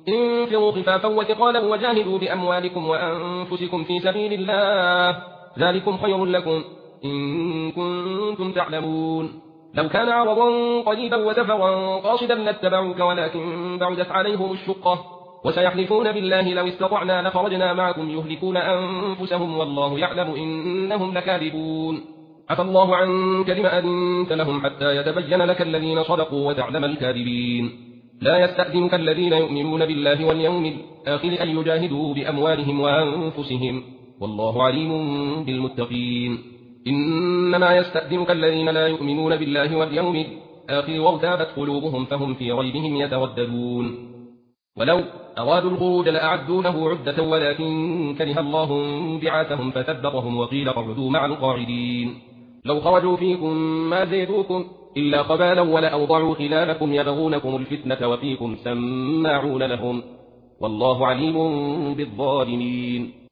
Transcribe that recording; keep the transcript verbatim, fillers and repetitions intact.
انفروا خفافا وثقالا وجاهدوا بأموالكم وأنفسكم في سبيل الله ذلكم خير لكم إن كنتم تعلمون. لو كان عرضا قريبا وسفرا قاصدا لاتبعوك ولكن بعدت عليهم الشقة وسيحلفون بالله لو استطعنا لخرجنا معكم يهلكون أنفسهم والله يعلم إنهم لكاذبون. عفى الله عنك لما أذنت لهم حتى يتبين لك الذين صدقوا وتعلم الكاذبين. لا يستأذنك الذين يؤمنون بالله واليوم الآخر أن يجاهدوا بأموالهم وأنفسهم والله عليم بالمتقين. إنما يستأذنك الذين لا يؤمنون بالله واليوم الآخر وارتابت قلوبهم فهم في ريبهم يترددون. ولو أرادوا الخروج لأعدوا له عدة ولكن كره الله بعاثهم فثبطهم وقيل اقعدوا مع القاعدين. لو خرجوا فيكم ما زيدوكم إلا خبالا ولأوضعوا خلالكم يبغونكم الفتنة وفيكم سماعون لهم والله عليم بالظالمين.